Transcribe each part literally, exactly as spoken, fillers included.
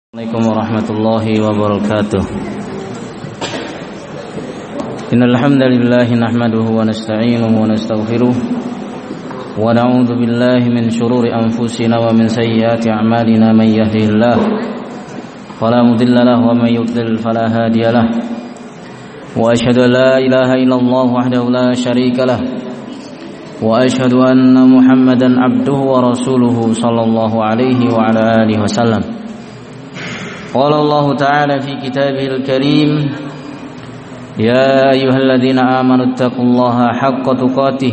Assalamualaikum warahmatullahi wabarakatuh. Innal hamdalillah nahmaduhu wa nasta'inuhu wa nastaghfiruh wa na'udzu billahi min shururi anfusina wa min sayyiati a'malina may yahdihillahu fala mudilla lahu wa may yudlil fala hadiya lahu wa asyhadu an la ilaha illallah wahdahu la syarika lahu wa asyhadu anna Muhammadan abduhu wa rasuluhu sallallahu alaihi wa ala alihi wasallam. Qala Allah Ta'ala fi kitabihil karim ya ayyuhalladzina amanu taqullaha haqqa tuqatih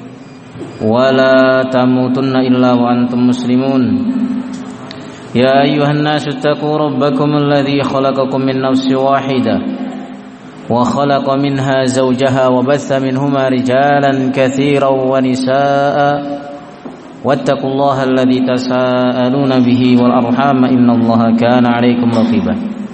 wa la tamutunna illa wa antum muslimun ya ayyuhan nasu taqu rabbakum alladzi khalaqakum min nafsin wahidah wa khalaqa minha zawjaha wa batha minhuma rijalan katsiran wa nisaa'a واتقوا الله الذي تساءلون به والأرحام إن الله كان عليكم رقيبا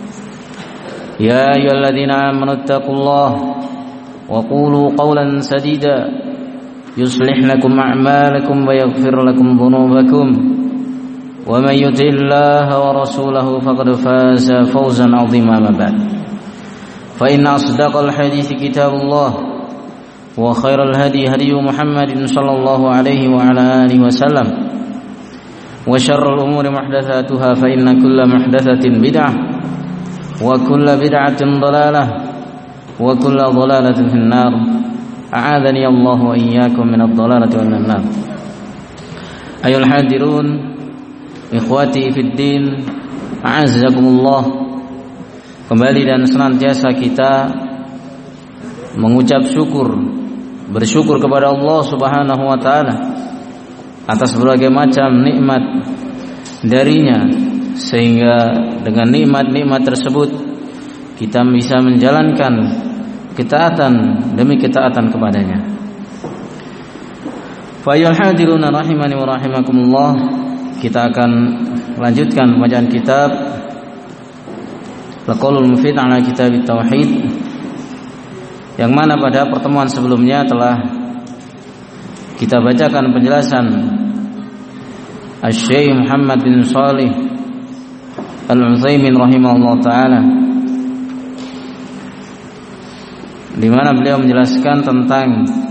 يا أيها الذين آمنوا اتقوا الله وقولوا قولا سديدا يصلح لكم أعمالكم ويغفر لكم ذنوبكم ومن يطع الله ورسوله فقد فاز فوزا عظيما ما بعد فإن أصدق الحديث كتاب الله وخير الهدي هدي محمد صلى الله عليه وعلى آله وسلم وشر الأمور محدثاتها فإن كل محدثة بدعة وكل بدعة ضلالة وكل ضلالة في النار أعاذني الله وإياكم من الضلالة ومن النار. أيها الحاضرون إخواتي في الدين أعزكم الله. Kembali dan senantiasa kita mengucap syukur, bersyukur kepada Allah Subhanahu wa taala atas berbagai macam nikmat darinya, sehingga dengan nikmat-nikmat tersebut kita bisa menjalankan ketaatan demi ketaatan kepadanya. Fa ayyuhal hadiruna rahimani wa rahimakumullah, kita akan lanjutkan pembacaan kitab Al-Qaulul Mufid ala Kitabit Tauhid, yang mana pada pertemuan sebelumnya telah kita bacakan penjelasan Asy-Syaikh Muhammad bin Shalih Al-Utsaimin rahimahullah taala, di mana beliau menjelaskan tentang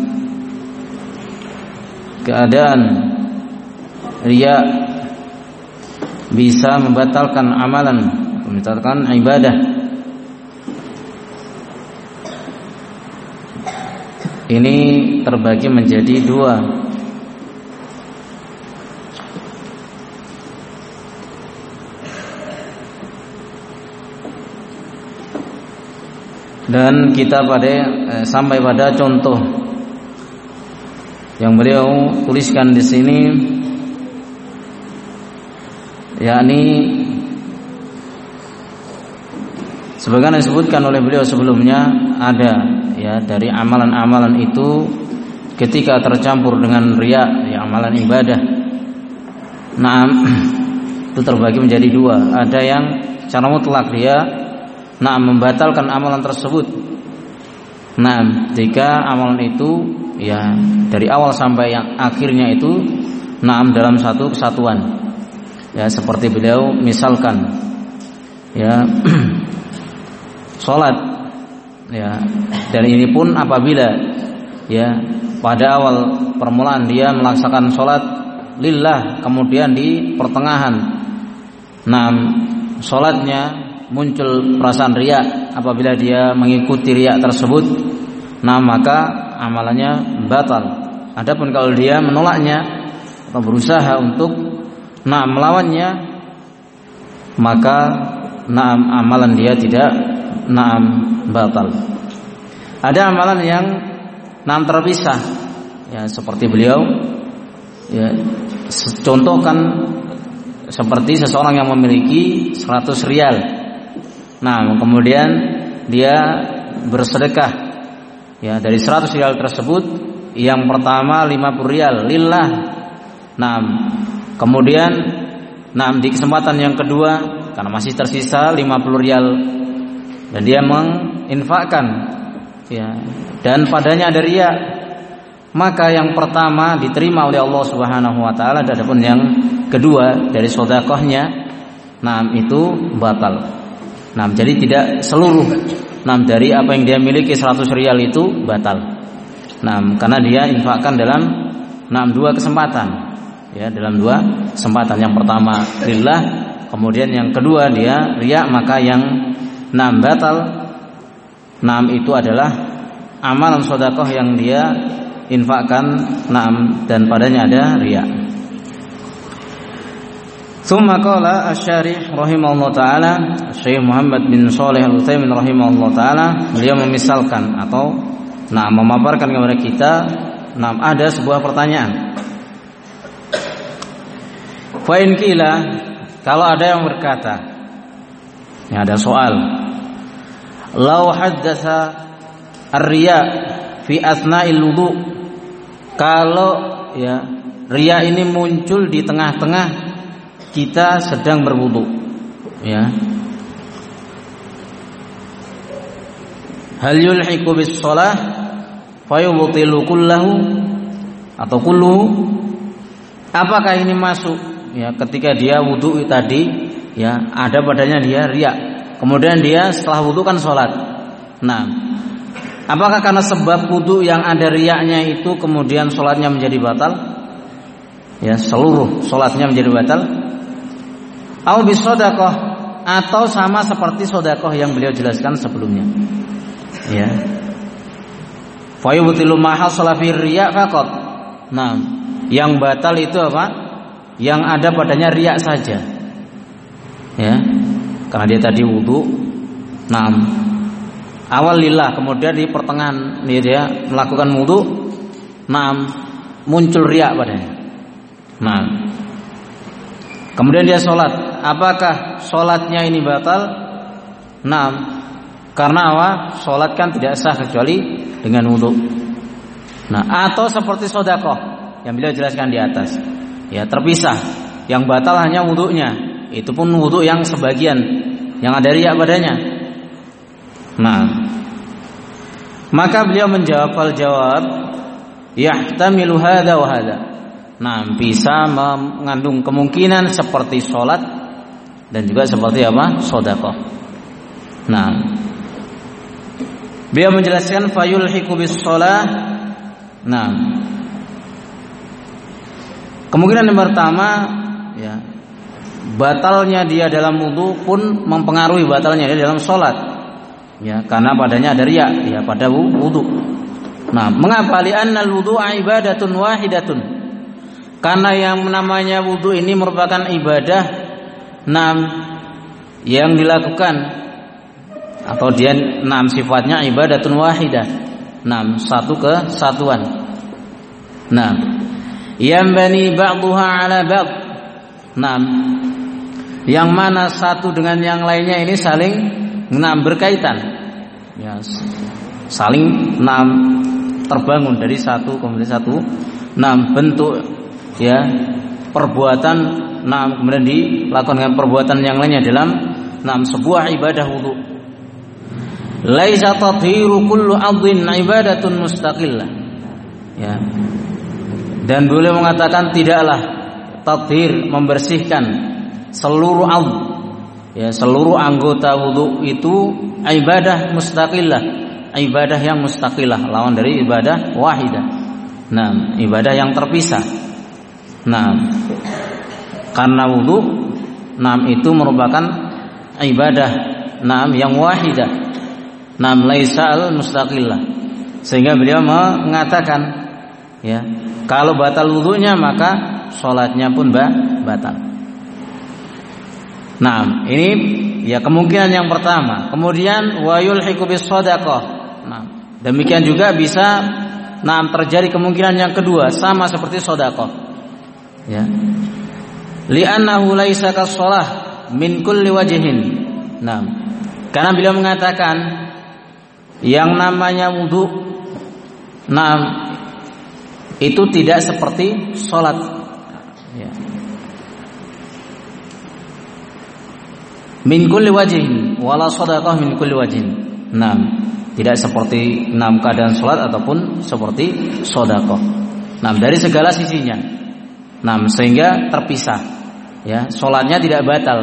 keadaan riya bisa membatalkan amalan, membatalkan ibadah. Ini terbagi menjadi dua. Dan kita pada eh, sampai pada contoh yang beliau tuliskan di sini, yakni sebagaimana disebutkan oleh beliau sebelumnya, ada ya dari amalan-amalan itu ketika tercampur dengan riya, ya amalan ibadah. Nah, itu terbagi menjadi dua. Ada yang secara mutlak dia nah membatalkan amalan tersebut. Nah, jika amalan itu ya dari awal sampai yang akhirnya itu nah dalam satu kesatuan. Ya seperti beliau misalkan ya salat, ya, dan ini pun apabila ya pada awal permulaan dia melaksanakan sholat lillah, kemudian di pertengahan nah sholatnya muncul perasaan riya, apabila dia mengikuti riya tersebut, nah maka amalannya batal. Adapun kalau dia menolaknya atau berusaha untuk nah melawannya, maka nah amalan dia tidak nah batal. Ada amalan yang nam terpisah, ya seperti beliau ya contohkan seperti seseorang yang memiliki seratus rial. Nah, kemudian dia bersedekah ya dari seratus rial tersebut, yang pertama lima puluh rial lillah. Nah, kemudian nah di kesempatan yang kedua karena masih tersisa lima puluh rial dan dia menginfakkan ya, dan padanya ada riya, maka yang pertama diterima oleh Allah Subhanahu wa taala, adapun yang kedua dari sedekahnya nah itu batal. Nah, jadi tidak seluruh nah dari apa yang dia miliki seratus rial itu batal. Nah, karena dia infakkan dalam nah dua kesempatan. Ya, dalam dua kesempatan. Yang pertama lillah, kemudian yang kedua dia riya, maka yang enam batal enam itu adalah amalan sedekah yang dia infakkan enam dan padanya ada riya. Tsumma qala asy-syarih rahimahullah taala, Syekh Muhammad bin Shalih Al-Utsaimin rahimahullah taala, beliau memisalkan atau nah memaparkan kepada kita nah ada sebuah pertanyaan. Fa in qila, kalau ada yang berkata, ya ada soal, lau haddatsa ar-riya fi asna'il wudu, kalau ya riya ini muncul di tengah-tengah kita sedang berwudu, ya, hal yulhiqu bis shalah fa yubtilu kullahu atau kulluhu, apakah ini masuk ya ketika dia wudu tadi ya ada padanya dia riya, kemudian dia setelah wudu kan sholat. Nah, apakah karena sebab wudu yang ada riyanya itu kemudian sholatnya menjadi batal? Ya, seluruh sholatnya menjadi batal? Au bisodakoh, atau sama seperti sodakoh yang beliau jelaskan sebelumnya. Ya, fayubtilu mahal sholafir riya faqat. Nah, yang batal itu apa? Yang ada padanya riya saja, ya, karena dia tadi wudu, nah, awal lillah, kemudian di pertengahan dia, dia melakukan wudu, nah, muncul riya padanya, nah, kemudian dia sholat, apakah sholatnya ini batal? Nah, karena apa? Sholat kan tidak sah kecuali dengan wudu. Nah, atau seperti sodakoh yang beliau jelaskan di atas. Ya, terpisah. Yang batal hanya wudunya. Itu pun wudu yang sebagian, yang ada riya padanya. Nah, maka beliau menjawab al jawab yahtamilu hadza wa hadza. Nah, bisa mengandung kemungkinan seperti sholat dan juga seperti apa? Sedekah. Nah, beliau menjelaskan fayulhiqu bis shalah. Nah, kemungkinan yang pertama, ya, batalnya dia dalam wudu pun mempengaruhi batalnya dia dalam sholat, ya, karena padanya ada riya, ya, pada wudu. Nah, mengapa? Li'anna al-wudu ibadatun wahidatun, karena yang namanya wudu ini merupakan ibadah, nam, yang dilakukan atau dia nam sifatnya ibadatun wahidah, nam, satu kesatuan. Nah, yang bani ba'duha ala ba'd. Nah, yang mana satu dengan yang lainnya ini saling nah, berkaitan. Ya, saling nah, terbangun dari satu kemudian satu nah, bentuk ya perbuatan nah, kemudian dilakukan dengan perbuatan yang lainnya dalam nah, sebuah ibadah wudu. Laisa tathiru kullu 'adhin ibadatun mustaqillah. Ya. Dan beliau mengatakan tidaklah tathhir membersihkan seluruh aud, ya, seluruh anggota wudu itu ibadah mustaqillah, ibadah yang mustaqillah, lawan dari ibadah wahidah. Nah, ibadah yang terpisah. Nah, karena wudu, nah itu merupakan ibadah, nah yang wahidah, nah laisa al mustaqillah, sehingga beliau mengatakan, ya, kalau batal wudunya maka sholatnya pun batal. Nah, ini ya kemungkinan yang pertama. Kemudian wa yulhiqu bis shadaqah. Nah, demikian juga bisa nah terjadi kemungkinan yang kedua, sama seperti sedekah. Ya. Li'annahu laisa kas-shalah min kulli wajhin. Nah, karena beliau mengatakan yang namanya wudu, nah itu tidak seperti sholat, ya. Min kulli wajhin wala shadaqah min kulli wajhin. Nah, tidak seperti enam keadaan sholat ataupun seperti sedekah. Nah, dari segala sisinya. Nah, sehingga terpisah. Ya, sholatnya tidak batal,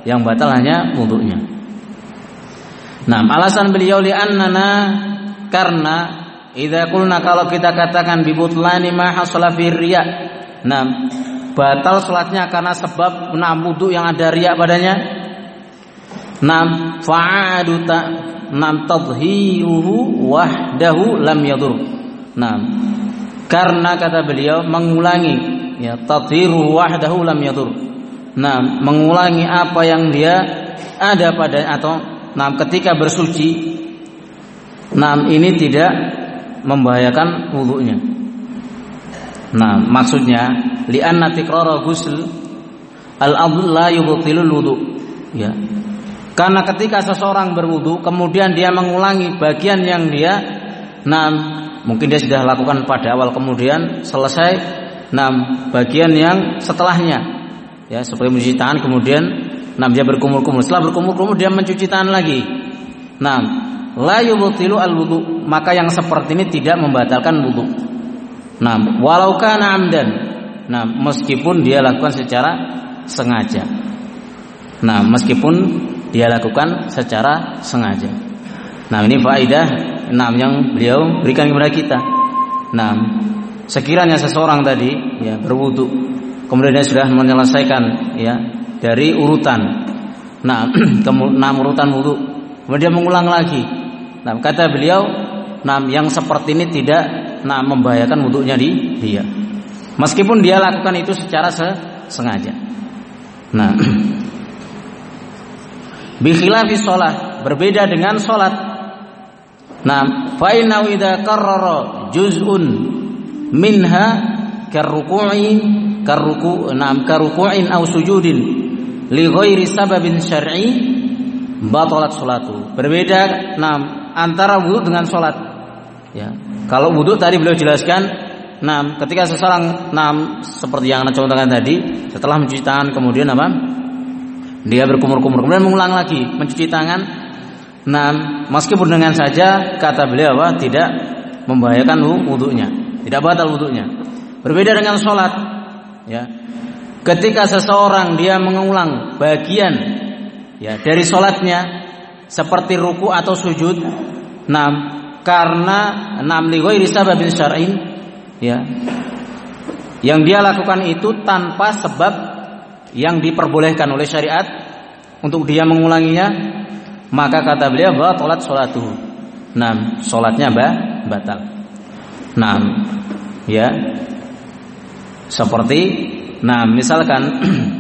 yang batal hanya wudunya. Nah, alasan beliau li'annana, karena idza qulna, kalau kita katakan bi butlani ma hasala fi riya. Nah, batal salatnya karena sebab nah wudu yang ada riya padanya. Nam fa'adu ta nam tadhiruhu wahdahu lam yadur. Nah, karena kata beliau mengulangi ya tadhiruhu wahdahu lam yadur. Nah, mengulangi apa yang dia ada pada atau nah ketika bersuci, nah ini tidak membahayakan wudunya. Nah, maksudnya li'anna tikrara ghusl al-adl la yubtilul wudu. Ya. Karena ketika seseorang berwudu kemudian dia mengulangi bagian yang dia nah mungkin dia sudah lakukan pada awal kemudian selesai nah bagian yang setelahnya ya seperti mencuci tangan kemudian nah dia berkumur-kumur, setelah berkumur-kumur dia mencuci tangan lagi. Nah, la yubtilu al-wudu, maka yang seperti ini tidak membatalkan wudu. Nah, walau kana amdan. Nah, meskipun dia lakukan secara sengaja. Nah, meskipun dia lakukan secara sengaja. Nah, ini faedah enam yang beliau berikan kepada kita. Nah, sekiranya seseorang tadi ya berwudu, kemudian dia sudah menyelesaikan ya dari urutan. Nah, enam urutan wudu, kemudian dia mengulang lagi. Nah, kata beliau, nah yang seperti ini tidak nah membahayakan wudunya di dia. Meskipun dia lakukan itu secara sengaja. Nah, bi khilafi shalah, berbeda dengan salat. Nah, fa inna idza qarrara juz'un minha karruku'i karruku' nam karruku'in aw sujudin li ghairi sababin syar'i batalat salatu. Berbeda nam antara wudu dengan salat. Ya. Kalau wudu tadi beliau jelaskan, nam ketika seseorang nam seperti yang anda contohkan tadi, setelah mencuci tangan kemudian apa? Dia berkumur-kumur kemudian mengulang lagi mencuci tangan. Nah, meskipun dengan saja kata beliau apa tidak membahayakan wudunya, tidak batal wudunya. Berbeda dengan sholat, ya. Ketika seseorang dia mengulang bagian ya dari sholatnya seperti ruku atau sujud, nah karena nam li ghairi sababin syar'in, ya, yang dia lakukan itu tanpa sebab yang diperbolehkan oleh syariat untuk dia mengulanginya, maka kata beliau batalat sholatuhu. Nah, sholatnya bah, batal. Nah, ya, seperti, nah misalkan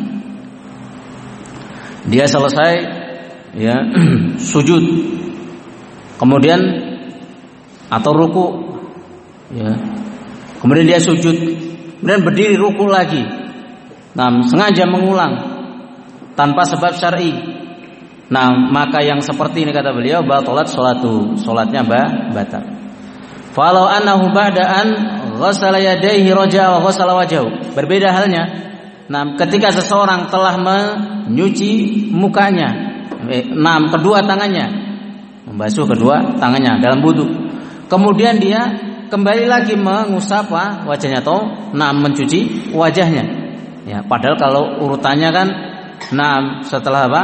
dia selesai ya sujud, kemudian atau ruku, ya, kemudian dia sujud, kemudian berdiri ruku lagi. Nah, sengaja mengulang tanpa sebab syar'i. Nah, maka yang seperti ini kata beliau batalat sholatu, sholatnya batal. Falau annahu ba'da'an ghassala yadayhi raja'a wa ghassala wajhahu. Berbeda halnya. Nah, ketika seseorang telah menyuci mukanya, eh, nah, kedua tangannya, membasuh kedua tangannya dalam wudu. Kemudian dia kembali lagi mengusap wajahnya atau nah mencuci wajahnya. Ya, padahal kalau urutannya kan, nah setelah apa?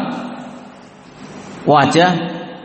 Wajah,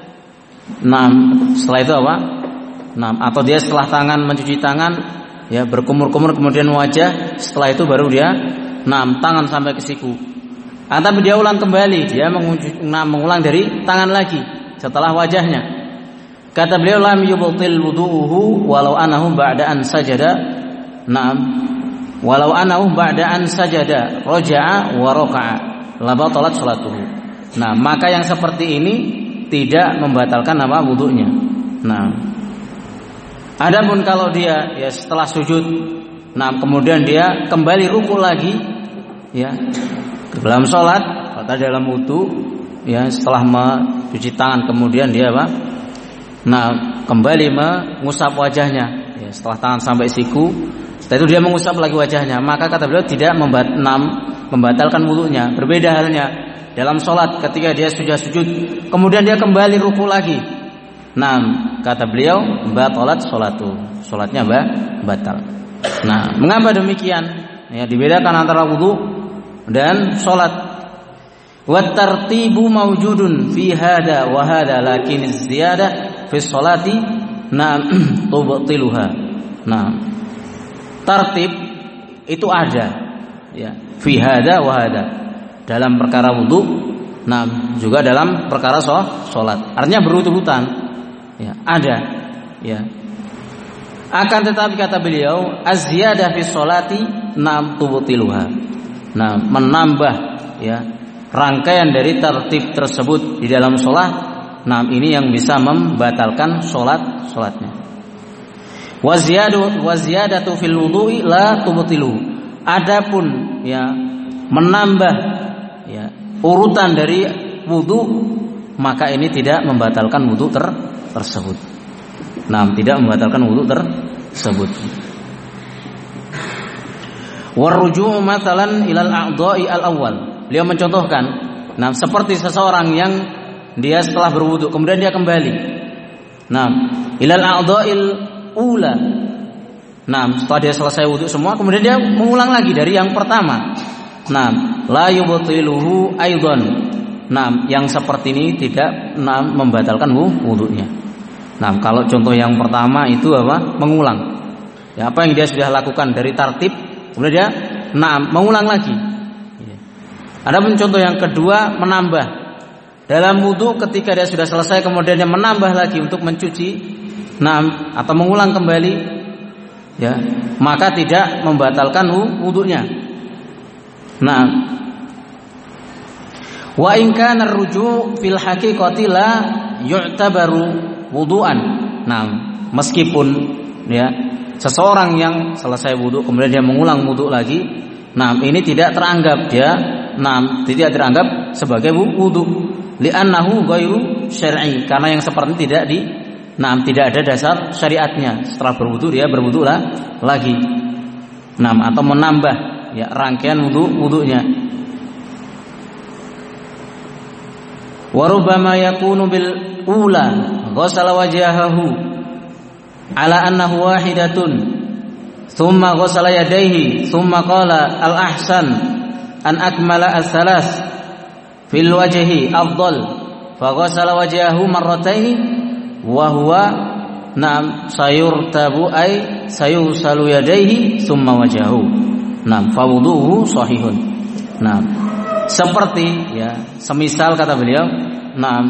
nah setelah itu apa? Nah atau dia setelah tangan mencuci tangan, ya berkumur-kumur kemudian wajah, setelah itu baru dia, nah tangan sampai ke siku. Ah, tapi dia ulang kembali, dia menguji, nah, mengulang dari tangan lagi setelah wajahnya. Kata beliau lam yubtil wudu'uhu walau anahu ba'da'an sajada. Naam. Walau anahu ba'da'an sajada raja'a wa raka'a la batalat salatuhu. Nah, maka yang seperti ini tidak membatalkan apa wudunya. Nah, adapun kalau dia ya setelah sujud, nah kemudian dia kembali ruku lagi, ya dalam sholat atau dalam wudu, ya setelah mencuci tangan kemudian dia apa? Nah kembali mengusap wajahnya, ya setelah tangan sampai siku. Setelah itu dia mengusap lagi wajahnya, maka kata beliau tidak membat, enam, membatalkan wudunya. Berbeda halnya dalam sholat ketika dia sudah sujud, kemudian dia kembali ruku lagi. Nah, kata beliau batalat sholatu, sholatnya batal. Nah, mengapa demikian? Ya, dibedakan antara wudu dan sholat. Wa tartibu mawjudun fi hada wa hada lakin ziyadah fi sholati na'am tubtiluha. Nah, tartib itu ada ya, fi hada wa hada. Dalam perkara wudu, nah juga dalam perkara sholat. Artinya berurut-urutan. Ya, ada ya. Akan tetapi kata beliau, az-ziyadah fi sholati na'am tubtiluha. Nah, menambah ya rangkaian dari tertib tersebut di dalam sholat, nah ini yang bisa membatalkan sholat sholatnya. Waziyadu waziyadatu fil wudu'i la tubtilu. Adapun ya menambah ya urutan dari wudu, maka ini tidak membatalkan wudu ter tersebut. Nah, tidak membatalkan wudu tersebut. Waruju'u mathalan ilal a'dha'i al-awwal. Beliau mencontohkan, nah seperti seseorang yang dia setelah berwudu kemudian dia kembali, nah ilal a'dha'il ula, nah setelah dia selesai wudu semua kemudian dia mengulang lagi dari yang pertama, nah la yubtiluhu aidan, nah yang seperti ini tidak nah, membatalkan wudunya. Nah kalau contoh yang pertama itu apa? Mengulang, ya apa yang dia sudah lakukan dari tartib kemudian dia nah mengulang lagi. Adapun contoh yang kedua menambah dalam wudu ketika dia sudah selesai kemudian dia menambah lagi untuk mencuci, nah atau mengulang kembali, ya maka tidak membatalkan wudunya. Nah, wa in kana ar-ruju' fil haqiqati la yu'tabaru wudu'an. Nah, meskipun ya seseorang yang selesai wudu kemudian dia mengulang wudu lagi, nah ini tidak teranggap dia Nah, tidak teranggap sebagai wudu, li'annahu ghairu syar'i, karena yang seperti ini tidak di, nah tidak ada dasar syariatnya. Setelah berwudu dia berwudu lah lagi, nah atau menambah ya rangkaian wudu wudunya. Wa rubbama yakunu bil ula ghasala wajhahu ala annahu wahidatun, thumma ghasala yadayhi, thumma qala al ahsan an akmala as-salas fil wajhi afdal, fa ghasala wajhahu marrataini wa huwa na'am sayurtabu ay sayusalu yadayhi thumma wajhahu, na'am fa wudu'uhu sahihun. Nah, seperti ya semisal kata beliau, na'am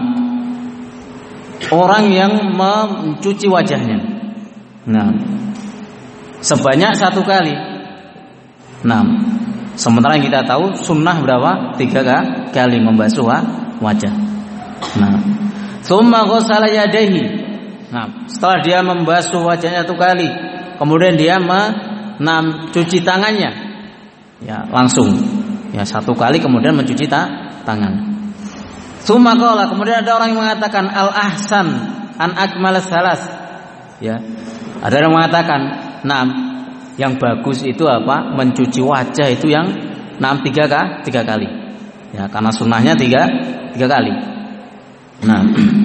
orang yang mencuci wajahnya, nah sebanyak satu kali, nah sementara yang kita tahu sunnah berapa? Tiga kali membasuh wajah. Nah, summa ghasala yadayhi. Nah, setelah dia membasuh wajahnya satu kali, kemudian dia mencuci tangannya. Ya, langsung. Ya, satu kali kemudian mencuci ta- tangan. Summa qala, kemudian ada orang yang mengatakan al ahsan an akmal salas. Ya. Ada yang mengatakan, "Nah, yang bagus itu apa? Mencuci wajah itu yang enam tiga kah? Tiga kali. Ya, karena sunnahnya tiga tiga kali. Nah,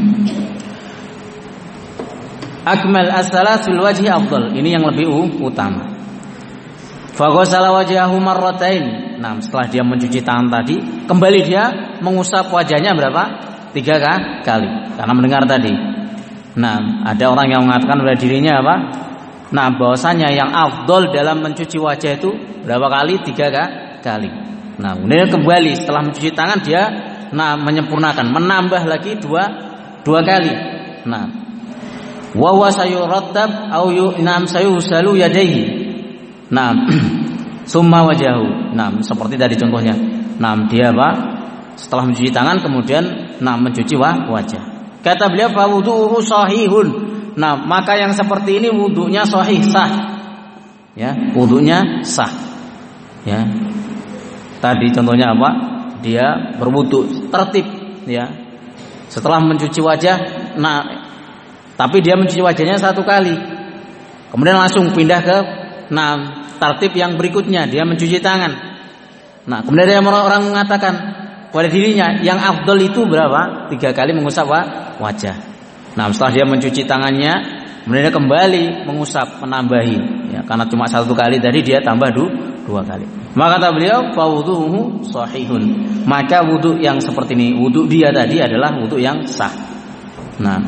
akmal as-salas fil wajhi afdal. Ini yang lebih utama. Fa ghasala wajhahu marratain. Nah, setelah dia mencuci tangan tadi, kembali dia mengusap wajahnya berapa? Tiga kah? Kali. Karena mendengar tadi. Nah, ada orang yang mengatakan pada dirinya apa? Nah, bahwasanya yang afdol dalam mencuci wajah itu berapa kali? Tiga kali. Nah, kemudian kembali setelah mencuci tangan dia nah menyempurnakan, menambah lagi dua dua kali. Nah, wa wa sayurattab au yunam sayusalu yadayhi. Nah, summa wajahu. Nah, seperti tadi contohnya. Nah, dia apa? Setelah mencuci tangan kemudian nah mencuci wajah. Kata beliau fa wudu'uhu sahihun. Nah, maka yang seperti ini wudunya sahih, sah. Ya, wudunya sah. Ya. Tadi contohnya apa? Dia berwudu tertib, ya. Setelah mencuci wajah, nah tapi dia mencuci wajahnya satu kali. Kemudian langsung pindah ke nah tertib yang berikutnya, dia mencuci tangan. Nah, kemudian ada orang mengatakan pada dirinya yang afdal itu berapa? Tiga kali mengusap wajah. Nah, setelah dia mencuci tangannya, kemudian dia kembali mengusap, menambahi. Ya, karena cuma satu kali tadi dia tambah du, dua kali. Maka kata beliau, fa wudhuhu sahihun. Maka wudu yang seperti ini, wudu dia tadi adalah wudu yang sah. Nah,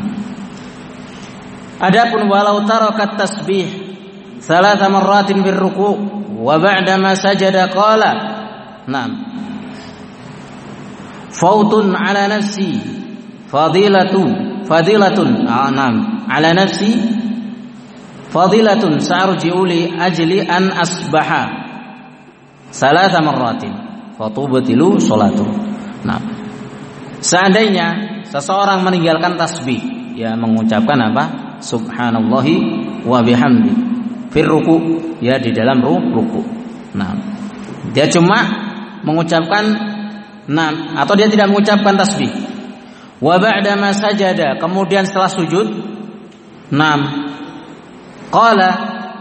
adapun walau tarakat tasbih thalatha marratin birruku' wa ba'da ma sajada qala, nah, fautun ala nafsi fadilatu fadilatun anam ala nafsi fadilatun sa'arji'u li ajli an asbaha salasa marratin fatubtilu salatu. Nah, seandainya seseorang meninggalkan tasbih, ya mengucapkan apa? Subhanallahi wa bihamdi fir ruku, ya di dalam ruku. Nah, dia cuma mengucapkan, nah, atau dia tidak mengucapkan tasbih. Wa ba'da ma sajada, kemudian setelah sujud, nam qala,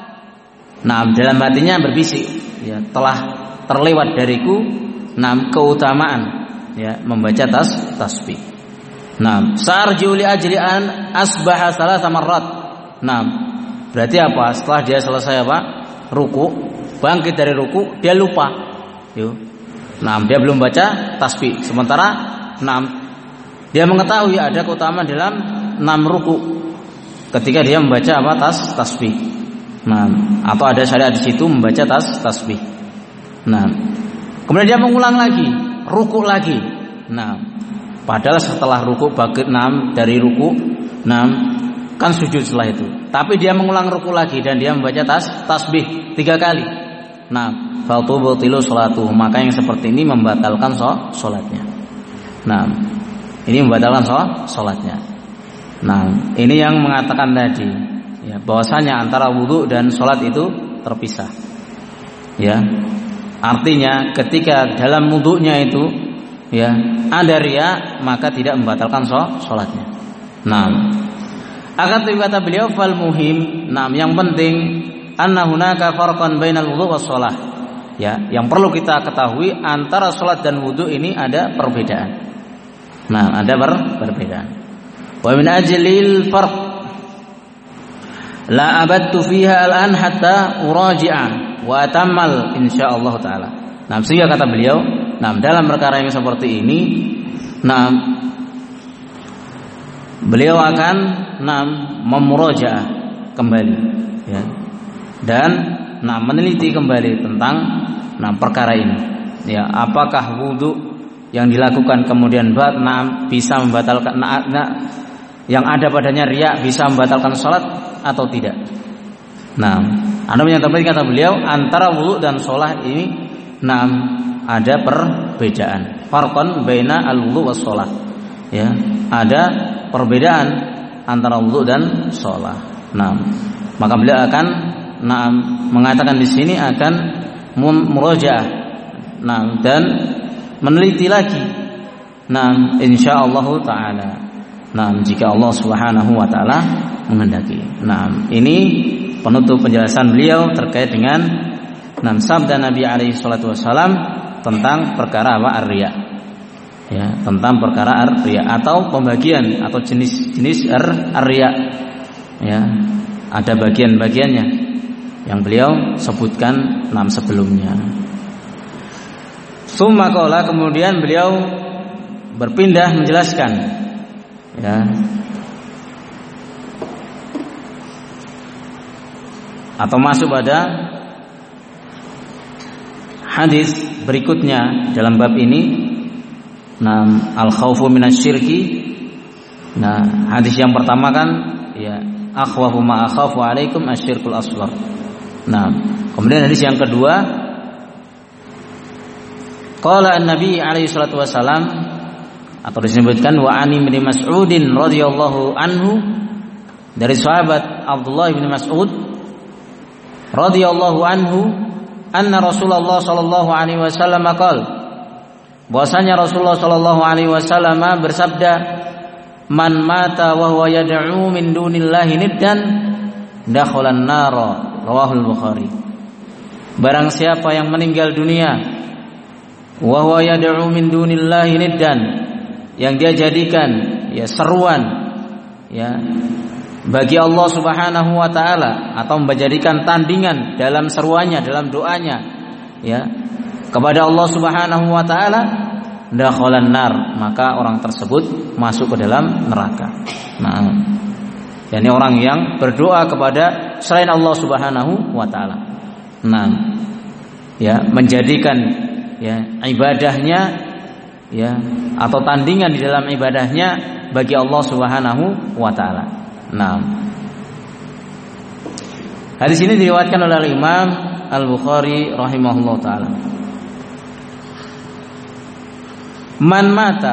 nah dalam hatinya berbisik, ya telah terlewat dariku nam keutamaan, ya membaca tas tasbih. Nah, sarji'u li ajli an asbaha salasa marrat. Nah, berarti apa? Setelah dia selesai apa? Ruku, bangkit dari ruku, dia lupa. Yuk. Nah, dia belum baca tasbih. Sementara nah, dia mengetahui ada keutamaan dalam enam ruku ketika dia membaca apa? Tas tasbih. Nah, atau ada syariat di situ membaca tas tasbih. Nah, kemudian dia mengulang lagi, ruku lagi. Nah, padahal setelah ruku bangkit enam dari ruku, enam kan sujud setelah itu. Tapi dia mengulang ruku lagi dan dia membaca tas tasbih tiga kali. Nah, fatubtilu salatuh, maka yang seperti ini membatalkan salatnya. Nah, ini membatalkan salatnya. Nah, ini yang mengatakan tadi, ya, bahwasanya antara wudu dan salat itu terpisah. Ya. Artinya ketika dalam wudunya itu, ya, ada riya, maka tidak membatalkan salatnya. Nah, akan tetapi kata beliau fal muhim, nah yang penting anna hunaka farqan bainal wudu was shalah. Ya, yang perlu kita ketahui antara salat dan wudu ini ada perbedaan. Nah, ada ber, perbedaan. Wa min ajlil farq la abadtu fiha al-an hatta uraji'a wa atammal insyaallah taala. Nah, sehingga kata beliau, nah dalam perkara yang seperti ini, nah beliau akan nah memurajaah kembali, ya, dan nah meneliti kembali tentang nah perkara ini, ya, apakah wudu yang dilakukan kemudian bat nah bisa membatalkan nah, nah yang ada padanya riya bisa membatalkan salat atau tidak. Nah, anda yang terpenting kata beliau antara wudu dan salat ini nah ada perbedaan. Farqan baina al-wudu was shalah. Ya, ada perbedaan antara wudu dan shalah. Nah, maka beliau akan nah mengatakan di sini akan murajaah, nah dan meneliti lagi. Nah, insyaallah taala. Nah, jika Allah Subhanahu wa taala menghendaki. Nah, ini penutup penjelasan beliau terkait dengan nah sabda Nabi alaihi salatu wasallam tentang perkara apa ar-riya. Ya, tentang perkara ar-riya atau pembagian atau jenis-jenis ar-riya. Ya, ada bagian-bagiannya yang beliau sebutkan enam sebelumnya. Summa qala, kemudian beliau berpindah menjelaskan, ya, atau masuk pada hadis berikutnya dalam bab ini. Nah, al-khaufu minasyirki. Nah, hadis yang pertama kan, ya, akhwafu ma akhafu alaikum asyirkul asghar. Nah, kemudian hadis yang kedua, qala an-nabi alaihi salatu wasalam, atau disebutkan wa ani bin Mas'udin radhiyallahu anhu, dari sahabat Abdullah bin Mas'ud radhiyallahu anhu, anna Rasulullah sallallahu alaihi wasallam qala, bahwasanya Rasulullah sallallahu alaihi wasallam bersabda, man mata wa huwa yad'u min dunillahi niddan dakhalan nara, rawahul Bukhari. Barang siapa yang meninggal dunia wa huwa yad'u min dunillahi niddan, yang dia jadikan ya seruan ya bagi Allah Subhanahu wa taala, atau menjadikan tandingan dalam seruannya, dalam doanya, ya kepada Allah Subhanahu wa taala, dakhalan nar, maka orang tersebut masuk ke dalam neraka. Nah, yakni orang yang berdoa kepada selain Allah Subhanahu wa taala. Nah, ya menjadikan ya ibadahnya ya atau tandingan di dalam ibadahnya bagi Allah Subhanahu wa taala. Nah, hadis ini diriwayatkan oleh Imam Al-Bukhari rahimahullah taala. Man mata,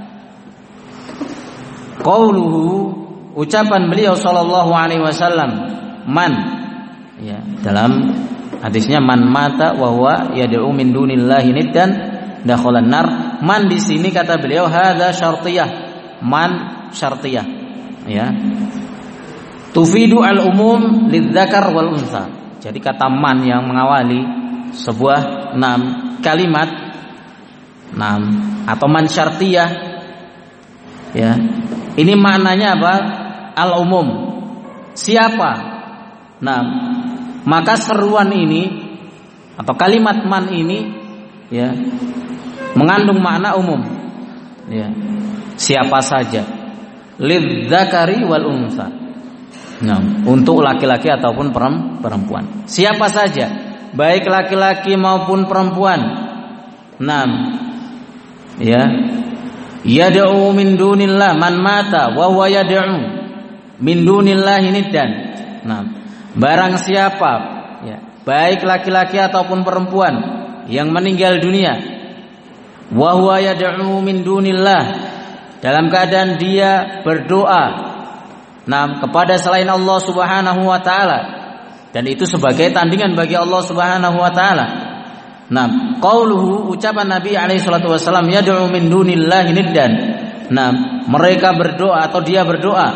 qauluhu, ucapan beliau sallallahu alaihi wasallam, man, ya dalam hadisnya man mata wa huwa yad'u min dunillahi niddan dakhalan nar. Man di sini kata beliau hadza syartiyah, man syartiyah, ya tufidu al-umum lidzakar wal untha. Jadi kata man yang mengawali sebuah enam kalimat, enam atau man syartiyah, ya ini maknanya apa? Al-umum, siapa. Nah, maka seruan ini atau kalimat man ini ya mengandung makna umum, ya siapa saja, lidzakari wal untha. Nah, untuk laki-laki ataupun perempuan, siapa saja, baik laki-laki maupun perempuan. Nah, ya yad'u min dunillah, man mata wa huwa yad'u min dunillahi niddan. Nah, barang siapa ya, baik laki-laki ataupun perempuan yang meninggal dunia, wa huwa yad'u min dunillah, dalam keadaan dia berdoa nah kepada selain Allah Subhanahu wa taala, dan itu sebagai tandingan bagi Allah Subhanahu wa taala. Nah, qauluhu, ucapan Nabi alaihi salatu wasallam, yad'u min dunillahi niddan. Nah, mereka berdoa atau dia berdoa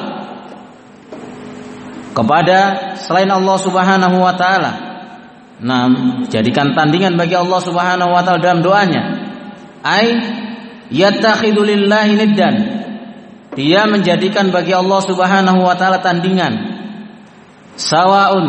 kepada selain Allah Subhanahu wa taala. Nah, jadikan tandingan bagi Allah Subhanahu wa taala dalam doanya. Ai yattakhidhu lillahi niddan. Dia menjadikan bagi Allah Subhanahu wa taala tandingan. Sawaun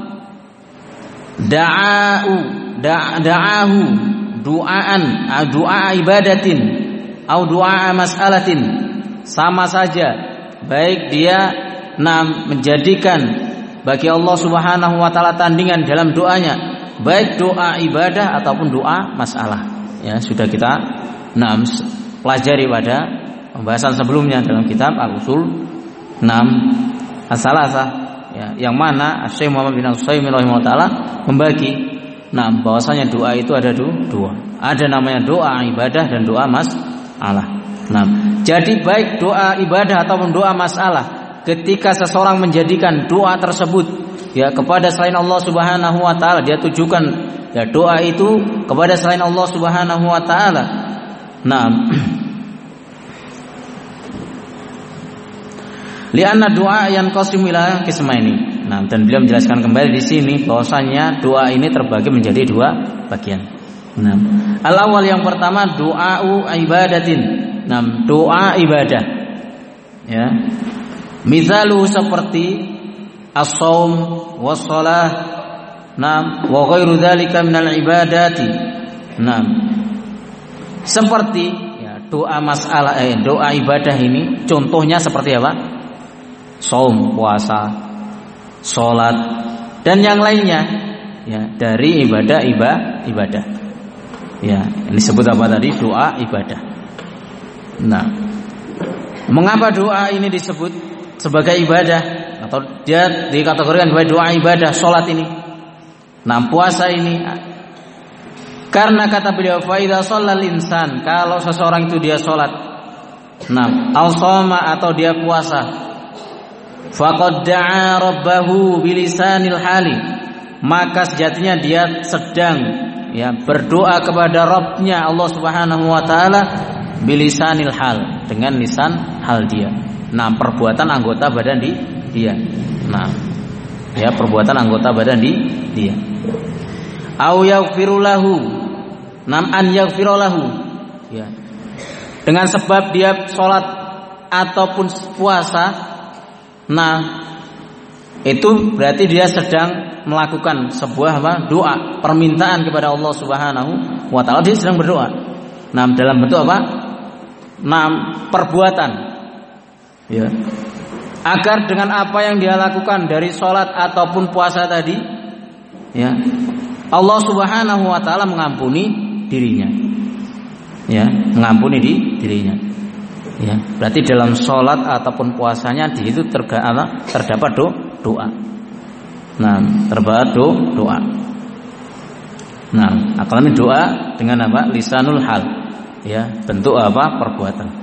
da'u da'ahu du'aan, du'a ibadatin atau du'a mas'alatin, sama saja, baik dia nam menjadikan bagi Allah Subhanahu wa taala tandingan dalam doanya, baik doa ibadah ataupun doa masalah. Ya, sudah kita nam pelajari pada pembahasan sebelumnya dalam kitab Al-Usul enam As-Salasah, ya, yang mana Syekh Muhammad bin Al-Utsaimin rahimahullah taala membagi nah bahwasanya doa itu ada dua. Ada namanya doa ibadah dan doa masalah. Nah, jadi baik doa ibadah ataupun doa masalah, ketika seseorang menjadikan doa tersebut ya kepada selain Allah Subhanahu wa taala, dia tujukan ya doa itu kepada selain Allah Subhanahu wa taala. Nah, lianna doa yang qasim ila qismaini. Nah, dan beliau menjelaskan kembali di sini bahwasanya doa ini terbagi menjadi dua bagian. Nah, al-awwal yang pertama doa ibadatin. Nah, doa ibadah. Ya. Misalu seperti as-shaum was-shalah, nah, wa ghairu dzalika minal ibadati. Nah, seperti ya, doa masalah eh, doa ibadah ini contohnya seperti apa? Shaum, puasa, salat dan yang lainnya ya dari ibadah ibadah ibadah. Ya, ini disebut apa tadi? Doa ibadah. Nah, mengapa doa ini disebut sebagai ibadah atau dia dikategorikan sebagai doa ibadah? Salat ini, nah puasa ini, karena kata beliau fa idza shallal insan, kalau seseorang itu dia salat, nah al-shoma atau dia puasa, faqad da'a rabbahu bilisanil hali, maka sejatinya dia sedang ya berdoa kepada Rabbnya Allah Subhanahu wa taala bilisanil hal, dengan lisan hal dia. Nah, perbuatan anggota badan di dia. Nah, ya perbuatan anggota badan di dia. Au yaghfiru lahu, nam an yaghfiru lahu. Ya. Dengan sebab dia salat ataupun puasa, nah, itu berarti dia sedang melakukan sebuah apa? Doa, permintaan kepada Allah Subhanahu wa taala, dia sedang berdoa. Nah, dalam bentuk apa? Nah, perbuatan. Ya. Agar dengan apa yang dia lakukan dari sholat ataupun puasa tadi, ya, Allah Subhanahu wa taala mengampuni dirinya. Ya, mengampuni di dirinya. Ya, berarti dalam sholat ataupun puasanya di itu terga, terdapat do, doa. Nah, terdapat do, doa. Nah, akalnya doa dengan apa? Lisanul hal. Ya, bentuk apa? Perbuatan.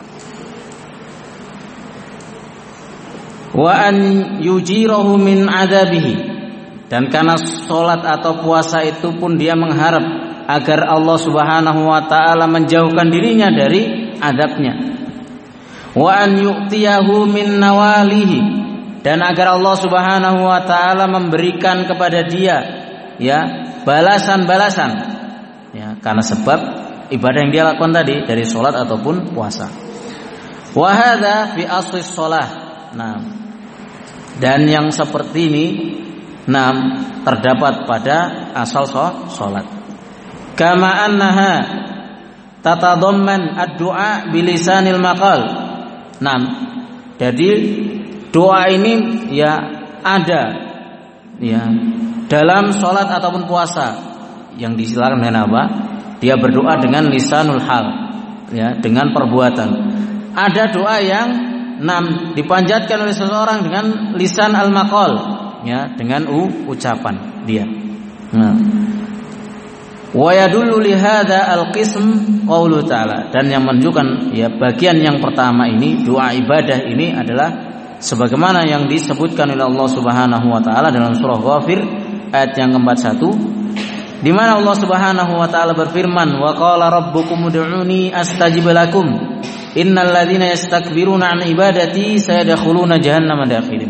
Wa an yujirahu min adabihi, dan karena sholat atau puasa itu pun dia mengharap agar Allah Subhanahu wa taala menjauhkan dirinya dari adabnya. Wa an yu'tiyahu min nawalihi, dan agar Allah Subhanahu wa taala memberikan kepada dia ya balasan-balasan ya karena sebab ibadah yang dia lakukan tadi dari sholat ataupun puasa. Wa hadza fi asli shalah. Nah, dan yang seperti ini nah terdapat pada asal sholat. Kama annaha tatadamman ad-du'a bilisanil maqal. Nah, jadi doa ini ya ada ya dalam sholat ataupun puasa yang disilakan dengan apa? Dia berdoa dengan lisanul hal, ya, dengan perbuatan. Ada doa yang enam dipanjatkan oleh seseorang dengan lisan al-maqal, ya, dengan u, ucapan dia. Nah, wa yadullu li hadza al-qism qaulu ta'ala, dan yang menunjukkan ya bagian yang pertama ini doa ibadah ini adalah sebagaimana yang disebutkan oleh Allah Subhanahu wa taala dalam surah Ghafir ayat yang keempat puluh satu, di mana Allah Subhanahu wa taala berfirman, wa qala rabbukum ud'uni astajib lakum innal ladzina yastakbiruna an ibadati sayadkhuluna jahannama dakhirin.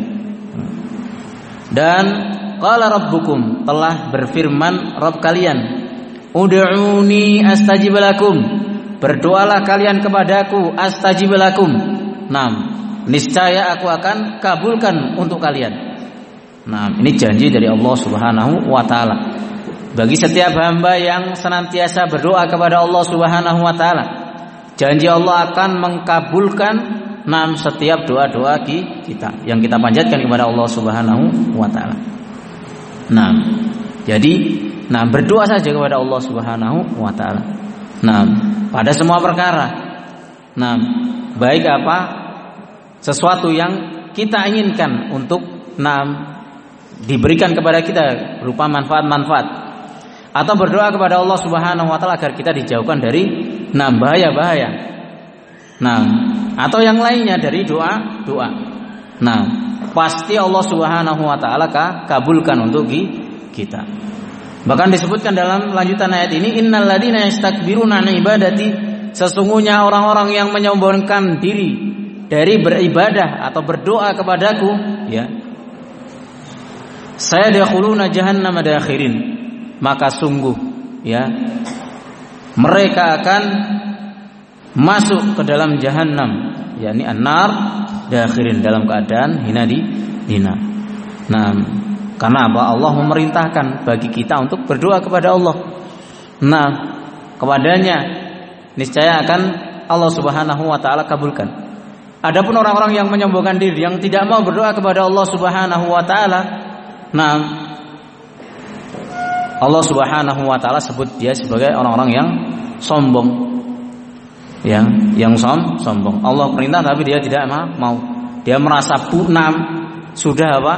Dan qala rabbukum, telah berfirman Rabb kalian, ud'uni astajib lakum, berdoalah kalian kepadaku, astajib lakum. Nah, niscaya aku akan kabulkan untuk kalian. Nah, ini janji dari Allah Subhanahu wa taala bagi setiap hamba yang senantiasa berdoa kepada Allah Subhanahu wa taala. Janji Allah akan mengkabulkan nam setiap doa-doa kita yang kita panjatkan kepada Allah Subhanahu wa taala. Nah, jadi nah berdoa saja kepada Allah Subhanahu wa taala. Nah, pada semua perkara. Nah, baik apa sesuatu yang kita inginkan untuk nah diberikan kepada kita berupa manfaat-manfaat, atau berdoa kepada Allah Subhanahu wa taala agar kita dijauhkan dari nah bahaya-bahaya. Nah, atau yang lainnya dari doa-doa. Nah, pasti Allah Subhanahu wa taala kabulkan untuk kita. Bahkan disebutkan dalam lanjutan ayat ini, innal ladzina yastakbiruna an ibadati, sesungguhnya orang-orang yang menyombongkan diri dari beribadah atau berdoa kepadaku, ya, sayadkhuluna jahannama dakhirin, maka sungguh ya mereka akan masuk ke dalam jahannam, yakni an-nar dakhirin, dalam keadaan hina di hina. Nah, karena apa? Allah memerintahkan bagi kita untuk berdoa kepada Allah. Nah, kepadanya niscaya akan Allah Subhanahu wa taala kabulkan. Adapun orang-orang yang menyombongkan diri, yang tidak mau berdoa kepada Allah Subhanahu wa taala, nah, Allah Subhanahu wa taala sebut dia sebagai orang-orang yang sombong. Ya, yang som, sombong. Allah perintah tapi dia tidak mau. Dia merasa punam, sudah apa?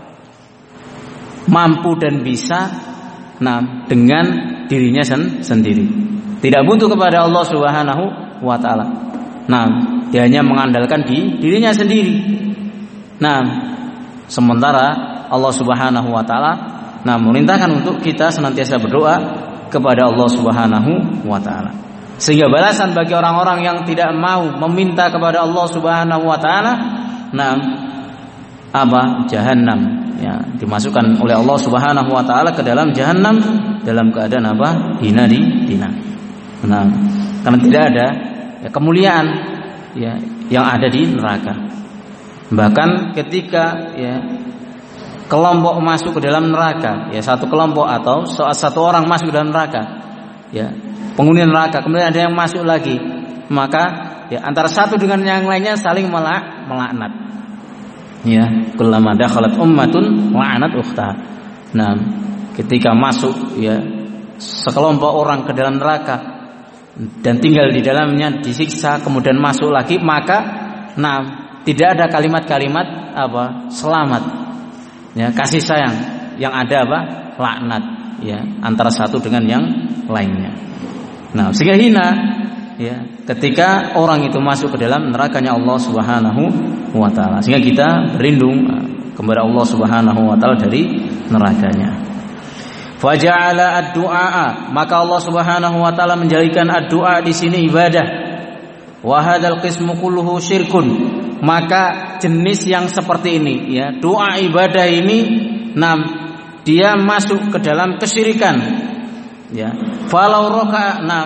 Mampu dan bisa nah dengan dirinya sen- sendiri. Tidak butuh kepada Allah Subhanahu wa taala. Nah, dia hanya mengandalkan di dirinya sendiri. Nah, sementara Allah Subhanahu wa taala nah memerintahkan untuk kita senantiasa berdoa kepada Allah Subhanahu wa taala. Sehingga balasan bagi orang-orang yang tidak mau meminta kepada Allah Subhanahu wa taala, nah apa? Jahannam, ya, dimasukkan oleh Allah Subhanahu wa taala ke dalam jahannam dalam keadaan apa? Hina di hina. Nah, karena tidak ada ya, kemuliaan ya yang ada di neraka. Bahkan ketika ya kelompok masuk ke dalam neraka, ya satu kelompok atau satu orang masuk ke dalam neraka, ya penghuni neraka, kemudian ada yang masuk lagi, maka ya antara satu dengan yang lainnya saling melak, melaknat. Ya, kullama dakhalat ummatun la'anat ukhtaha. Nah, ketika masuk ya sekelompok orang ke dalam neraka dan tinggal di dalamnya disiksa kemudian masuk lagi, maka nah tidak ada kalimat-kalimat apa selamat, ya kasih sayang, yang ada apa laknat, ya antara satu dengan yang lainnya. Nah, sehingga hina ya ketika orang itu masuk ke dalam nerakanya Allah Subhanahu wa taala, sehingga kita berlindung kepada Allah Subhanahu wa taala dari nerakanya. Faja'ala ad-du'a, maka Allah Subhanahu wa taala menjadikan ad-du'a di sini ibadah. Wa hadzal qismu kulluhu syirkun, maka jenis yang seperti ini ya, doa ibadah ini nam dia masuk ke dalam kesyirikan. Ya, falau raka'a nam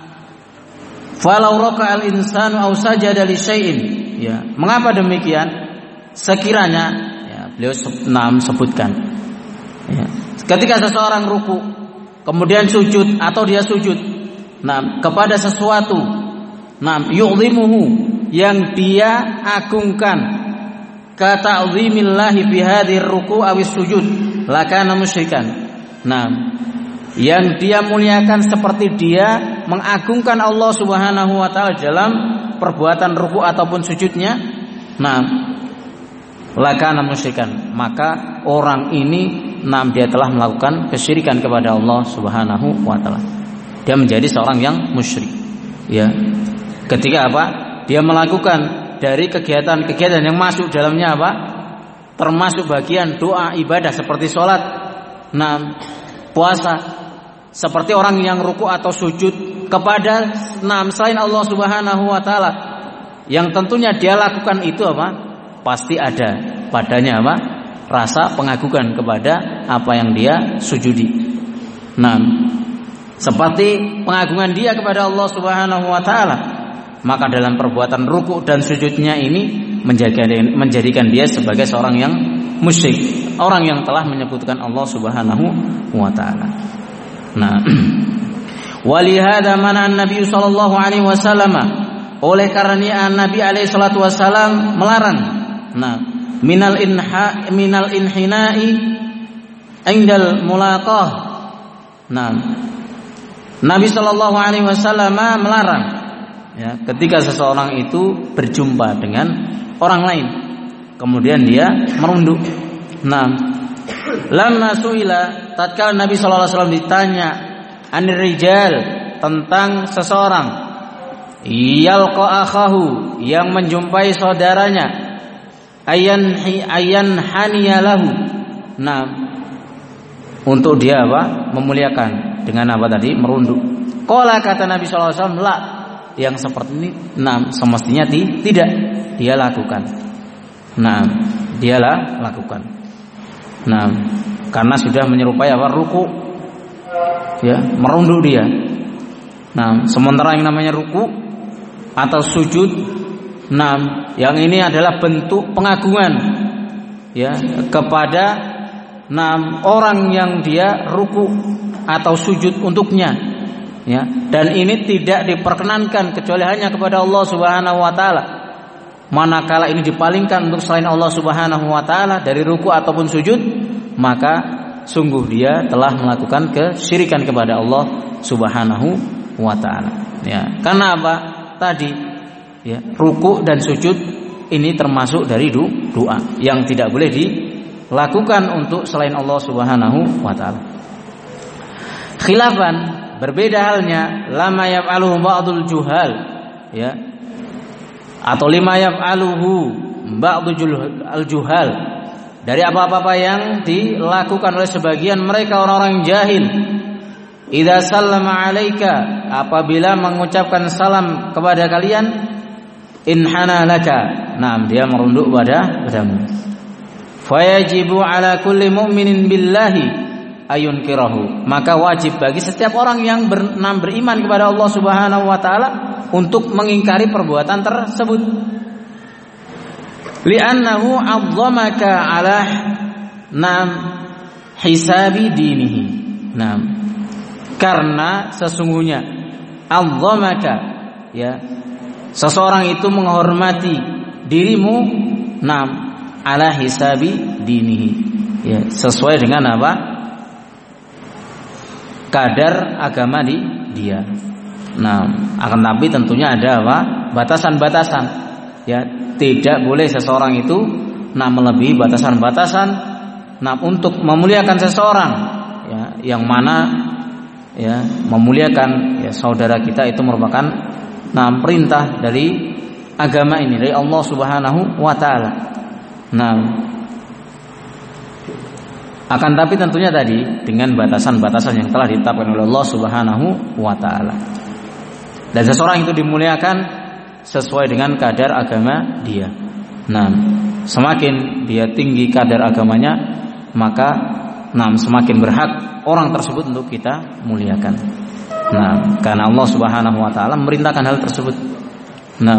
falau raka'al insanu aw sajada li syai'in, ya mengapa demikian? Sekiranya ya beliau nam sebutkan ya, ketika seseorang ruku kemudian sujud atau dia sujud nam kepada sesuatu nam yu'zimuhu, yang dia agungkan, kata ta'zimillahi fi hadhir ruku' awis sujud lakana musyrikan. Nah, yang dia muliakan seperti dia mengagungkan Allah Subhanahu wa taala dalam perbuatan ruku' ataupun sujudnya, nah lakana musyrikan, maka orang ini nam dia telah melakukan kesyirikan kepada Allah Subhanahu wa taala. Dia menjadi seorang yang musyrik. Ya. Ketika apa? Dia melakukan dari kegiatan-kegiatan yang masuk dalamnya apa? Termasuk bagian doa ibadah seperti sholat, nah, puasa, seperti orang yang ruku atau sujud kepada nah, selain Allah Subhanahu wa taala, yang tentunya dia lakukan itu apa? Pasti ada padanya apa? Rasa pengagungan kepada apa yang dia sujudi. Nah, seperti pengagungan dia kepada Allah Subhanahu wa taala, maka dalam perbuatan ruku dan sujudnya ini menjadikan, menjadikan dia sebagai seorang yang musyrik, orang yang telah menyebutkan Allah Subhanahu wa taala. Nah, walihada mana Nabi sallallahu alaihi wasallam, oleh karena Nabi alaihi salatu wasallam melarang, nah, minal inha minal inhina'i indal mulaqah. Nah, Nabi sallallahu alaihi wasallam melarang ya, ketika seseorang itu berjumpa dengan orang lain kemudian dia merunduk. Nah, lamma suila, tatkala Nabi sallallahu alaihi wasallam ditanya anir rijal, tentang seseorang yalqa akhahu, yang menjumpai saudaranya, ayan ayan haniyalahu, nah untuk dia apa? Memuliakan dengan apa tadi? Merunduk. Qala, kata Nabi sallallahu alaihi wasallam, la, yang seperti ini nah semestinya ti, tidak dia lakukan. Nah, dialah lakukan. Nah, karena sudah menyerupai apa? Ruku. Ya, merunduk dia. Nah, sementara yang namanya ruku atau sujud, nah, yang ini adalah bentuk pengagungan ya kepada nah orang yang dia ruku atau sujud untuknya. Ya, dan ini tidak diperkenankan kecuali hanya kepada Allah Subhanahu wa taala. Manakala ini dipalingkan untuk selain Allah Subhanahu wa taala dari ruku ataupun sujud, maka sungguh dia telah melakukan kesyirikan kepada Allah Subhanahu wa taala. Ya, karena apa? Tadi ya, ruku dan sujud ini termasuk dari doa yang tidak boleh dilakukan untuk selain Allah Subhanahu wa taala. Khilafan, berbeda halnya lama yaf'aluhu ba'dul juhal, ya, atau lima yaf'aluhu ba'dul al-juhal, dari apa-apa yang dilakukan oleh sebagian mereka orang-orang jahil. Idza sallama alaika, apabila mengucapkan salam kepada kalian, inhana laka, nah dia merunduk pada padamu. Fayajibu ala kulli mu'minin billahi ayunkirahu, maka wajib bagi setiap orang yang ber, beriman kepada Allah Subhanahu wa taala untuk mengingkari perbuatan tersebut. Li'annahu 'azzamaka ala nam hisabi dinihi. Nah, karena sesungguhnya azzamaka, ya, seseorang itu menghormati dirimu, nam ala hisabi dinihi, ya, sesuai dengan apa? Kadar agama di dia. Nah, akan tapi tentunya ada apa? Batasan-batasan. Ya, tidak boleh seseorang itu nah melebihi batasan-batasan nah untuk memuliakan seseorang, ya, yang mana ya memuliakan ya saudara kita itu merupakan nah perintah dari agama ini dari Allah Subhanahu wa taala. Nah, akan tapi tentunya tadi dengan batasan-batasan yang telah ditetapkan oleh Allah Subhanahu wa taala. Dan seseorang itu dimuliakan sesuai dengan kadar agama dia. Nah, semakin dia tinggi kadar agamanya, maka nah semakin berhak orang tersebut untuk kita muliakan. Nah, karena Allah Subhanahu wa taala memerintahkan hal tersebut. Nah,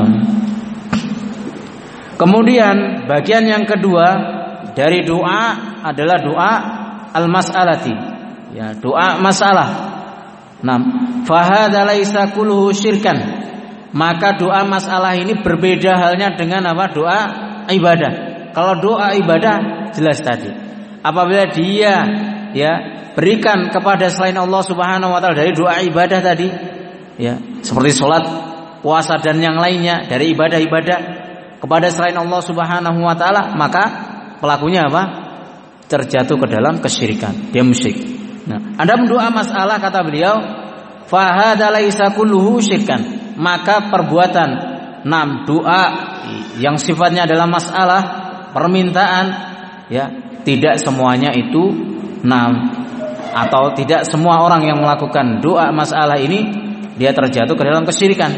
kemudian bagian yang kedua dari doa adalah doa al-mas'alati, ya, doa masalah. Nah, fa hadza laisa kulluhu syirkan. Maka doa masalah ini berbeda halnya dengan apa? Doa ibadah. Kalau doa ibadah jelas tadi. Apabila dia ya berikan kepada selain Allah Subhanahu wa taala dari doa ibadah tadi, ya, seperti salat, puasa dan yang lainnya dari ibadah-ibadah kepada selain Allah Subhanahu wa taala, maka pelakunya apa? Terjatuh ke dalam kesyirikan, dia musyrik. Nah, ada doa masalah kata beliau, fa hadza laisa kulluhu syirkan. Maka perbuatan enam doa yang sifatnya adalah masalah, permintaan, ya, tidak semuanya itu enam atau tidak semua orang yang melakukan doa masalah ini dia terjatuh ke dalam kesyirikan.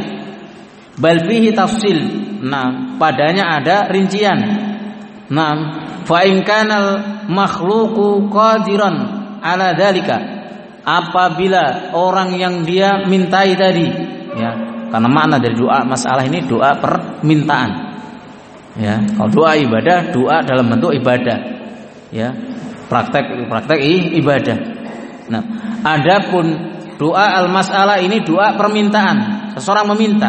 Bal fihi tafsil. Nah, padanya ada rincian. Nah, fa in kanal makhluqu qadiran ala dzalika, apabila orang yang dia mintai tadi, ya, karena makna dari doa masalah ini doa permintaan, ya, kalau doa ibadah, doa dalam bentuk ibadah, ya, praktek praktek ibadah. Nah, adapun doa al-masalah ini doa permintaan, seseorang meminta.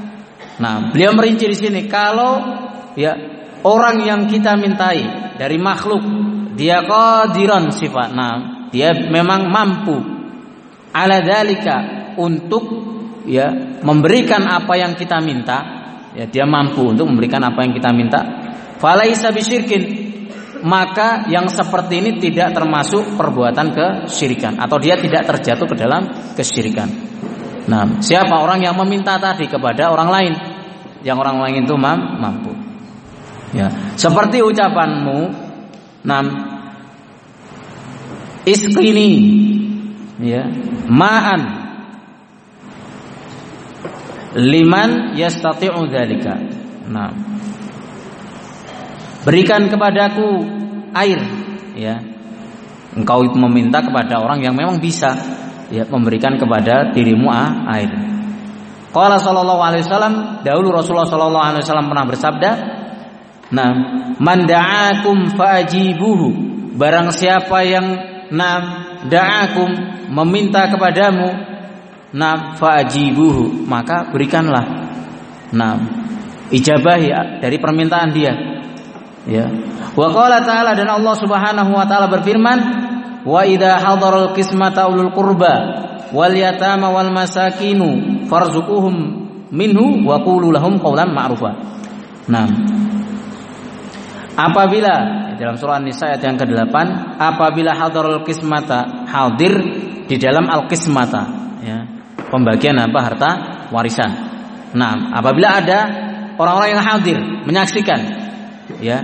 Nah, beliau merinci di sini kalau ya orang yang kita mintai dari makhluk, dia qadiran sifat, nah, dia memang mampu ala dzalika untuk ya memberikan apa yang kita minta, ya, dia mampu untuk memberikan apa yang kita minta. Falaisa bisyirkin, maka yang seperti ini tidak termasuk perbuatan kesyirikan atau dia tidak terjatuh ke dalam kesyirikan. Nah, siapa orang yang meminta tadi kepada orang lain, yang orang lain itu mampu. Ya, seperti ucapanmu, nam isqini, ya, ma'an liman yastati'u dzalika. Nah, berikan kepadaku air, ya. Engkau meminta kepada orang yang memang bisa, ya, memberikan kepada dirimu air. Qala sallallahu alaihi wasallam, dahulu Rasulullah sallallahu alaihi wasallam pernah bersabda, nah, man da'akum fa'ajibuhu, barang siapa yang nam da'akum meminta kepadamu, nah, fa'ajibuhu, maka berikanlah. Nah, ijabahi dari permintaan dia. Ya. Wa qala ta'ala, dan Allah Subhanahu wa taala berfirman, wa idza hadaral qismata ulul qurba wal yatama wal masakinu farzuquhum minhu wa qulu lahum qawlan ma'rufa. Nah, apabila dalam surah An-Nisa ayat yang kedelapan, apabila hadarul qismata, hadir di dalam al-qismata, ya, pembagian apa? Harta warisan. Nah, apabila ada orang-orang yang hadir menyaksikan, ya,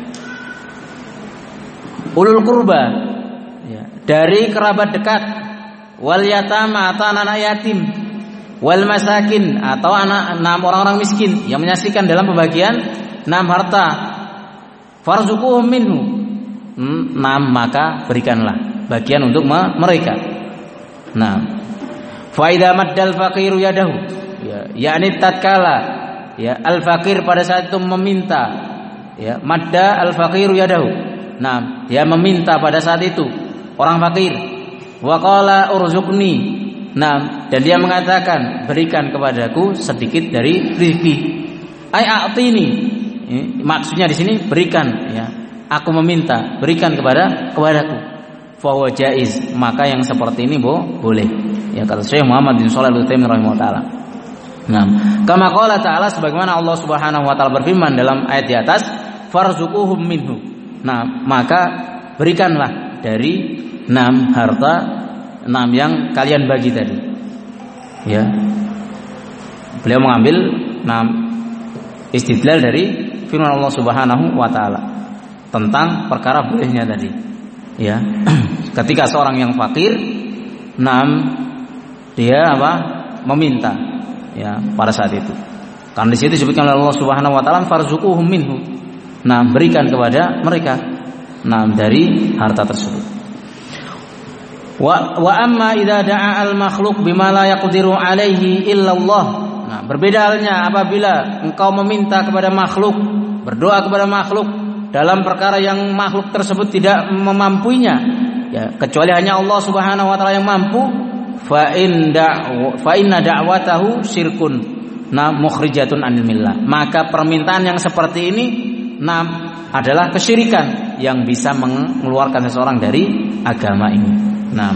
ulul qurba, ya, dari kerabat dekat, wal yatama atau anak yatim, wal masakin atau anak enam orang-orang miskin yang menyaksikan dalam pembagian enam harta, farzuquhum minhu, enam maka berikanlah bagian untuk mereka. Nah, fa idza maddal faqiru yadahu, ya, yakni tatkala, ya, al faqir pada saat itu meminta, ya, madda al faqiru yadahu, Nah, dia meminta pada saat itu orang fakir. Wa qala urzuqni. Nah, dan dia mengatakan, berikan kepadaku sedikit dari rezeki. Ai a'tini. Maksudnya di sini berikan, ya. Aku meminta, berikan kepada kepadaku. Fa huwa jaiz, maka yang seperti ini bo, boleh. Ya, kata Syekh Muhammad bin Shalih Al-Utsaimin rahimahullah taala. Nah, kama qala ta'ala, sebagaimana Allah Subhanahu wa taala berfirman dalam ayat di atas, farzuquhum minhu. Nah, maka berikanlah dari enam harta enam yang kalian bagi tadi. Ya. Beliau mengambil enam istidlal dari firman Allah Subhanahu wa taala tentang perkara bolehnya tadi. Ya. Ketika seorang yang fakir, enam dia apa? Meminta, ya, pada saat itu. Karena di situ disebutkan oleh Allah Subhanahu wa taala farzuquhum minhu. Nah, berikan kepada mereka nah dari harta tersebut. Wa wa amma idza da'a al makhluq bima la yaqdiru alaihi illa Allah. Nah, berbeda halnya apabila engkau meminta kepada makhluk, berdoa kepada makhluk dalam perkara yang makhluk tersebut tidak memampuinya, ya, kecuali hanya Allah Subhanahu wa taala yang mampu, fa in da'wa fa inna da'watahu syirkun, nah mukhrijatun anil millah. Maka permintaan yang seperti ini nah adalah kesyirikan yang bisa mengeluarkan seseorang dari agama ini. Nah,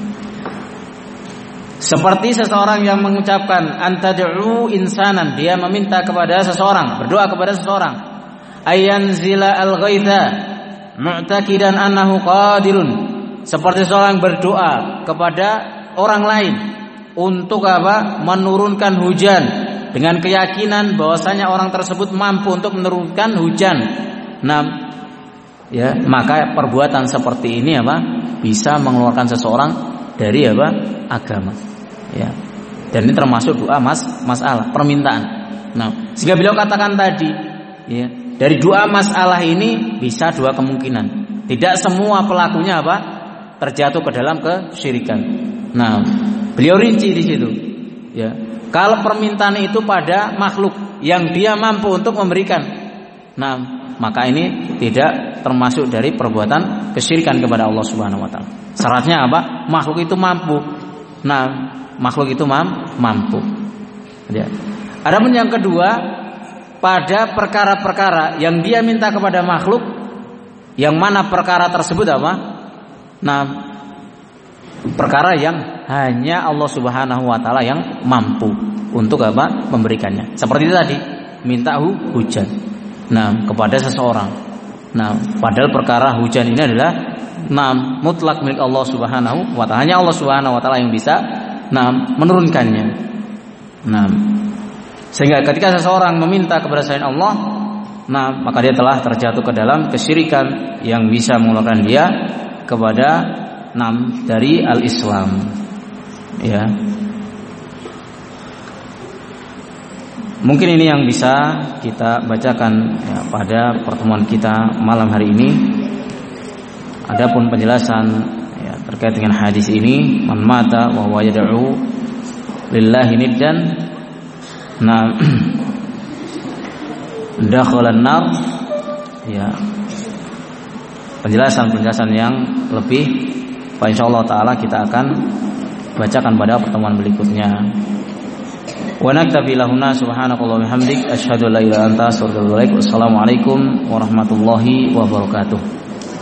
seperti seseorang yang mengucapkan antad'u insanan, dia meminta kepada seseorang, berdoa kepada seseorang, ayanzila al-ghaitha mu'taqidan annahu qadirun, seperti seorang berdoa kepada orang lain untuk apa? Menurunkan hujan dengan keyakinan bahwasanya orang tersebut mampu untuk menurunkan hujan. Nah, ya, maka perbuatan seperti ini apa? Bisa mengeluarkan seseorang dari apa? Agama. Ya. Dan ini termasuk doa mas masalah permintaan. Nah, sehingga beliau katakan tadi, ya, dari doa masalah ini bisa dua kemungkinan. Tidak semua pelakunya apa? Terjatuh ke dalam kesyirikan. Nah, beliau rinci di situ. Ya. Kalau permintaan itu pada makhluk yang dia mampu untuk memberikan, nah, maka ini tidak termasuk dari perbuatan kesyirikan kepada Allah Subhanahu wa taala. Syaratnya apa? Makhluk itu mampu. Nah, makhluk itu mam, mampu. Ya. Adapun yang kedua, pada perkara-perkara yang dia minta kepada makhluk, yang mana perkara tersebut apa? Nah, perkara yang hanya Allah Subhanahu wa taala yang mampu untuk apa? Memberikannya. Seperti itu tadi, minta hu, hujan. Nah, kepada seseorang. Nah, padahal perkara hujan ini adalah nah, mutlak milik Allah Subhanahu wa taala. Hanya Allah Subhanahu wa taala yang bisa nah, menurunkannya. Nah, sehingga ketika seseorang meminta kepada selain Allah, nah, maka dia telah terjatuh ke dalam kesyirikan yang bisa mengeluarkan dia kepada nah, dari al-Islam. Ya. Mungkin ini yang bisa kita bacakan ya, pada pertemuan kita malam hari ini. Adapun penjelasan ya, terkait dengan hadis ini, man mata wa huwa yad'u lillahi niddan, nah dakhalan nar, ya, penjelasan-penjelasan yang lebih insyaallah taala kita akan bacakan pada pertemuan berikutnya. Wa naktafi lahuna subhanakallah wa bihamdik asyhadu an la ilaha illa anta astaghfiruka wa atubu ilaik. Wassalamualaikum warahmatullahi wabarakatuh.